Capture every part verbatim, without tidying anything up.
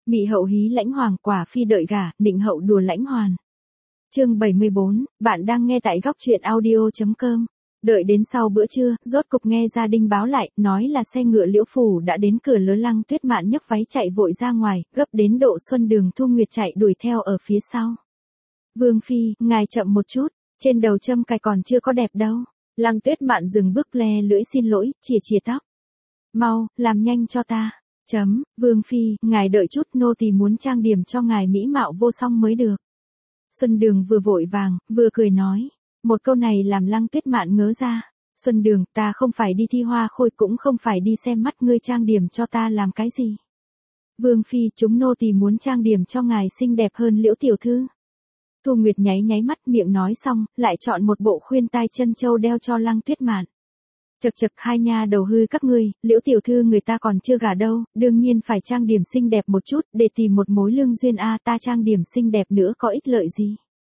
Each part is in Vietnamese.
Mị hậu hí lãnh hoàng, quả phi đợi gả, nịnh hậu đùa lãnh hoàn. Chương bảy mươi bốn, bạn đang nghe tại góc truyện audio chấm com. Đợi đến sau bữa trưa, rốt cục nghe gia đình báo lại, nói là xe ngựa Liễu phủ đã đến cửa lớn. Lăng Tuyết Mạn nhấc váy chạy vội ra ngoài, gấp đến độ Xuân Đường Thu Nguyệt chạy đuổi theo ở phía sau. Vương phi, ngài chậm một chút, trên đầu châm cài còn chưa có đẹp đâu. Lăng Tuyết Mạn dừng bước le lưỡi xin lỗi, chìa chìa tóc. Mau, làm nhanh cho ta. Chấm, Vương phi, ngài đợi chút, nô tỳ muốn trang điểm cho ngài mỹ mạo vô song mới được. Xuân Đường vừa vội vàng, vừa cười nói. Một câu này làm Lăng Tuyết Mạn ngớ ra. Xuân Đường, ta không phải đi thi hoa khôi, cũng không phải đi xem mắt, ngươi trang điểm cho ta làm cái gì? Vương phi, chúng nô tỳ muốn trang điểm cho ngài xinh đẹp hơn Liễu tiểu thư. Thu Nguyệt nháy nháy mắt, miệng nói xong, lại chọn một bộ khuyên tai chân châu đeo cho Lăng Tuyết Mạn. Chật chật, hai nha đầu hư các ngươi, Liễu tiểu thư người ta còn chưa gả đâu, đương nhiên phải trang điểm xinh đẹp một chút, để tìm một mối lương duyên. A, ta trang điểm xinh đẹp nữa có ích lợi gì?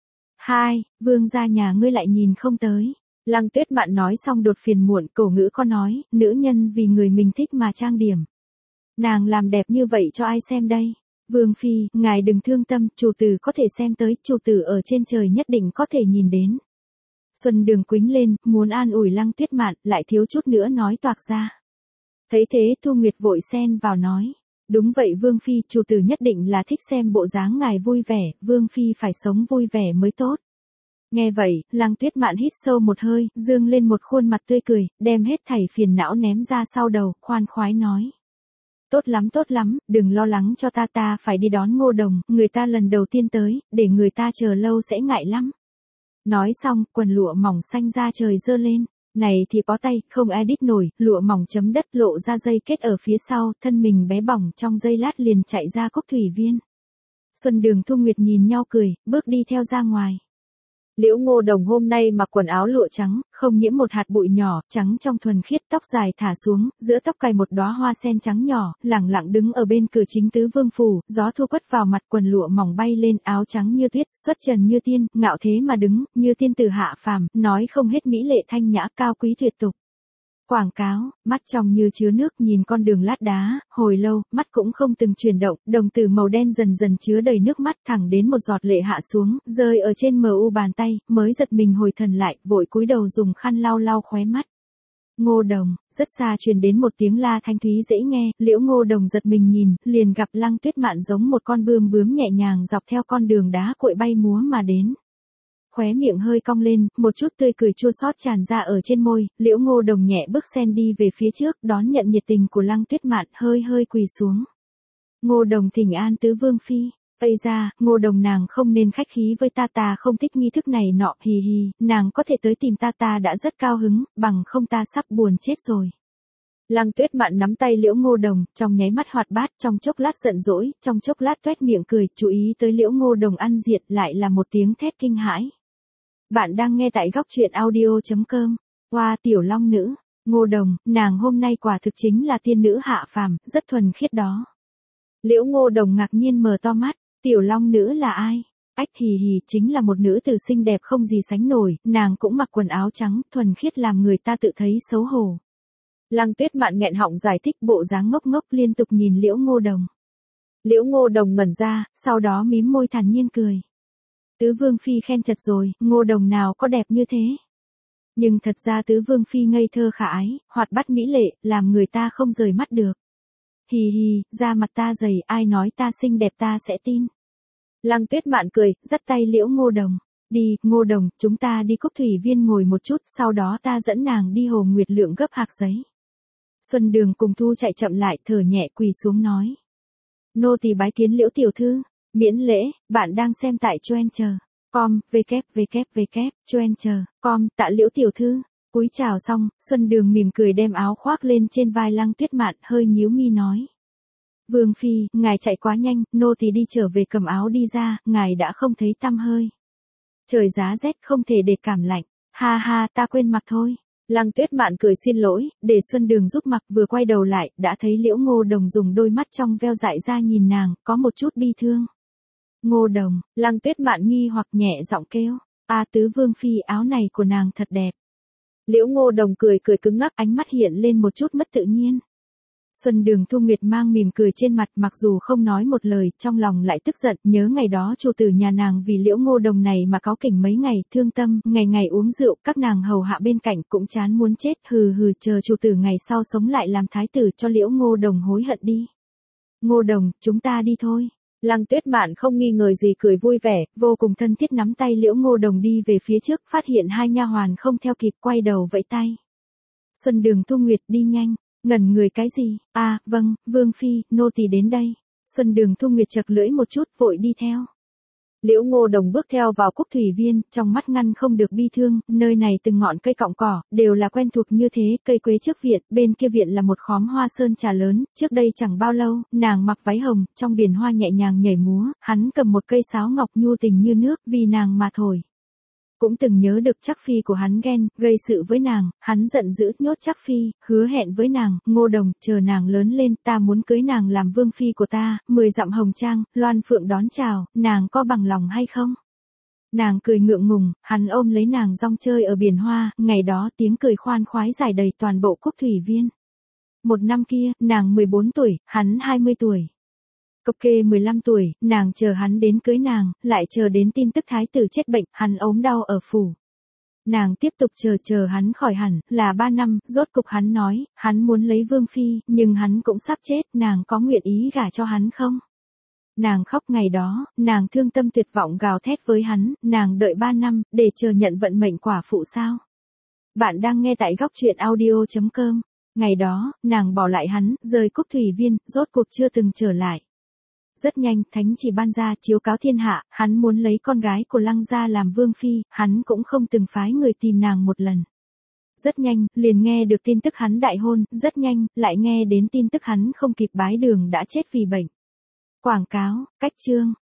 Hai, vương gia nhà ngươi lại nhìn không tới. Lăng Tuyết Mạn nói xong đột phiền muộn, cổ ngữ có nói, nữ nhân vì người mình thích mà trang điểm. Nàng làm đẹp như vậy cho ai xem đây? Vương phi, ngài đừng thương tâm, chủ tử có thể xem tới, chủ tử ở trên trời nhất định có thể nhìn đến. Xuân Đường quĩnh lên, muốn an ủi Lăng Tuyết Mạn, lại thiếu chút nữa nói toạc ra. Thấy thế, Thu Nguyệt vội xen vào nói. Đúng vậy Vương phi, chủ tử nhất định là thích xem bộ dáng ngài vui vẻ, Vương phi phải sống vui vẻ mới tốt. Nghe vậy, Lăng Tuyết Mạn hít sâu một hơi, dương lên một khuôn mặt tươi cười, đem hết thảy phiền não ném ra sau đầu, khoan khoái nói. Tốt lắm tốt lắm, đừng lo lắng cho ta, ta phải đi đón Ngô Đồng, người ta lần đầu tiên tới, để người ta chờ lâu sẽ ngại lắm. Nói xong, quần lụa mỏng xanh ra trời giơ lên. Này thì bó tay, không ai đít nổi, lụa mỏng chấm đất lộ ra dây kết ở phía sau, thân mình bé bỏng trong giây lát liền chạy ra Cốc Thủy Viên. Xuân Đường Thu Nguyệt nhìn nhau cười, bước đi theo ra ngoài. Liễu Ngô Đồng hôm nay mặc quần áo lụa trắng, không nhiễm một hạt bụi nhỏ, trắng trong thuần khiết, tóc dài thả xuống, giữa tóc cài một đóa hoa sen trắng nhỏ, lẳng lặng đứng ở bên cửa chính tứ vương phủ, gió thu quất vào mặt, quần lụa mỏng bay lên, áo trắng như tuyết, xuất trần như tiên, ngạo thế mà đứng, như tiên tử hạ phàm, nói không hết mỹ lệ thanh nhã, cao quý tuyệt tục. Quảng cáo, mắt trong như chứa nước, nhìn con đường lát đá, hồi lâu, mắt cũng không từng chuyển động, đồng tử màu đen dần dần chứa đầy nước mắt, thẳng đến một giọt lệ hạ xuống, rơi ở trên mờ u bàn tay, mới giật mình hồi thần lại, vội cúi đầu dùng khăn lau lau khóe mắt. Ngô Đồng, rất xa truyền đến một tiếng la thanh thúy dễ nghe, Liễu Ngô Đồng giật mình nhìn, liền gặp Lăng Tuyết Mạn giống một con bươm bướm nhẹ nhàng dọc theo con đường đá cội bay múa mà đến. Khóe miệng hơi cong lên, một chút tươi cười chua xót tràn ra ở trên môi, Liễu Ngô Đồng nhẹ bước sen đi về phía trước, đón nhận nhiệt tình của Lăng Tuyết Mạn, hơi hơi quỳ xuống. Ngô Đồng thỉnh an tứ vương phi. Ây ra, Ngô Đồng nàng không nên khách khí với ta, ta không thích nghi thức này nọ, hì hì, nàng có thể tới tìm ta, ta đã rất cao hứng, bằng không ta sắp buồn chết rồi. Lăng Tuyết Mạn nắm tay Liễu Ngô Đồng, trong nháy mắt hoạt bát, trong chốc lát giận dỗi, trong chốc lát toét miệng cười, chú ý tới Liễu Ngô Đồng ăn diệt, lại là một tiếng thét kinh hãi. Bạn đang nghe tại góc truyện audio chấm com. Hoa tiểu long nữ, Ngô Đồng, nàng hôm nay quả thực chính là tiên nữ hạ phàm, rất thuần khiết đó. Liễu Ngô Đồng ngạc nhiên mở to mắt, tiểu long nữ là ai? Ách, hì hì, chính là một nữ tử xinh đẹp không gì sánh nổi, nàng cũng mặc quần áo trắng, thuần khiết làm người ta tự thấy xấu hổ. Lăng Tuyết Mạn nghẹn họng giải thích, bộ dáng ngốc ngốc liên tục nhìn Liễu Ngô Đồng. Liễu Ngô Đồng ngẩn ra, sau đó mím môi thản nhiên cười. Tứ vương phi khen chật rồi, Ngô Đồng nào có đẹp như thế. Nhưng thật ra tứ vương phi ngây thơ khả ái, hoạt bát mỹ lệ, làm người ta không rời mắt được. Hì hì, da mặt ta dày, ai nói ta xinh đẹp ta sẽ tin. Lăng Tuyết Mạn cười, dắt tay Liễu Ngô Đồng. Đi, Ngô Đồng, chúng ta đi Cốc Thủy Viên ngồi một chút, sau đó ta dẫn nàng đi Hồ Nguyệt Lượng gấp hạc giấy. Xuân Đường cùng Thu chạy chậm lại, thở nhẹ quỳ xuống nói. Nô tỳ bái kiến Liễu tiểu thư. Miễn lễ, bạn đang xem tại Choencher. Com, www, Choencher, com, tạ Liễu tiểu thư. Cúi chào xong, Xuân Đường mỉm cười đem áo khoác lên trên vai Lăng Tuyết Mạn, hơi nhíu mi nói. Vương phi, ngài chạy quá nhanh, nô tỳ đi trở về cầm áo đi ra, ngài đã không thấy tăm hơi. Trời giá rét không thể để cảm lạnh, ha ha, ta quên mặc thôi. Lăng Tuyết Mạn cười xin lỗi, để Xuân Đường giúp mặc, vừa quay đầu lại, đã thấy Liễu Ngô Đồng dùng đôi mắt trong veo dại ra nhìn nàng, có một chút bi thương. Ngô Đồng, Lăng Tuyết Mạn nghi hoặc nhẹ giọng kêu, a tứ vương phi, áo này của nàng thật đẹp. Liễu Ngô Đồng cười cười cứng ngắc, ánh mắt hiện lên một chút mất tự nhiên. Xuân Đường Thu Nguyệt mang mỉm cười trên mặt, mặc dù không nói một lời, trong lòng lại tức giận, nhớ ngày đó chủ tử nhà nàng vì Liễu Ngô Đồng này mà cáu kỉnh mấy ngày, thương tâm, ngày ngày uống rượu, các nàng hầu hạ bên cạnh cũng chán muốn chết, hừ hừ, chờ chủ tử ngày sau sống lại làm thái tử cho Liễu Ngô Đồng hối hận đi. Ngô Đồng, chúng ta đi thôi. Lăng Tuyết Mạn không nghi ngờ gì cười vui vẻ, vô cùng thân thiết nắm tay Liễu Ngô Đồng đi về phía trước, phát hiện hai nha hoàn không theo kịp, quay đầu vẫy tay. Xuân Đường Thu Nguyệt, đi nhanh. Ngẩn người cái gì? À, vâng, Vương Phi, nô tỳ đến đây. Xuân Đường Thu Nguyệt chật lưỡi một chút, vội đi theo. Liễu Ngô Đồng bước theo vào Cúc Thủy Viên, trong mắt ngăn không được bi thương, nơi này từng ngọn cây cọng cỏ, đều là quen thuộc như thế, cây quế trước viện, bên kia viện là một khóm hoa sơn trà lớn, trước đây chẳng bao lâu, nàng mặc váy hồng, trong biển hoa nhẹ nhàng nhảy múa, hắn cầm một cây sáo ngọc nhu tình như nước, vì nàng mà thổi. Cũng từng nhớ được Trác Phi của hắn ghen, gây sự với nàng, hắn giận dữ nhốt Trác Phi, hứa hẹn với nàng, Ngô Đồng, chờ nàng lớn lên, ta muốn cưới nàng làm vương phi của ta, mười dặm hồng trang, loan phượng đón chào, nàng có bằng lòng hay không? Nàng cười ngượng ngùng, hắn ôm lấy nàng rong chơi ở biển hoa, ngày đó tiếng cười khoan khoái rải đầy toàn bộ Cúc Thủy Viên. Một năm kia, nàng mười bốn tuổi, hắn hai mươi tuổi. Cộc Kê mười lăm tuổi, nàng chờ hắn đến cưới nàng, lại chờ đến tin tức thái tử chết bệnh, hắn ốm đau ở phủ. Nàng tiếp tục chờ chờ hắn khỏi hẳn, là ba năm, rốt cục hắn nói, hắn muốn lấy vương phi, nhưng hắn cũng sắp chết, nàng có nguyện ý gả cho hắn không? Nàng khóc ngày đó, nàng thương tâm tuyệt vọng gào thét với hắn, nàng đợi ba năm, để chờ nhận vận mệnh quả phụ sao? Bạn đang nghe tại góc truyện audio chấm com. Ngày đó, nàng bỏ lại hắn, rời Cúc Thủy Viên, rốt cuộc chưa từng trở lại. Rất nhanh, thánh chỉ ban ra, chiếu cáo thiên hạ, hắn muốn lấy con gái của Lăng gia làm vương phi, hắn cũng không từng phái người tìm nàng một lần. Rất nhanh, liền nghe được tin tức hắn đại hôn, rất nhanh, lại nghe đến tin tức hắn không kịp bái đường đã chết vì bệnh. Quảng cáo, cách chương.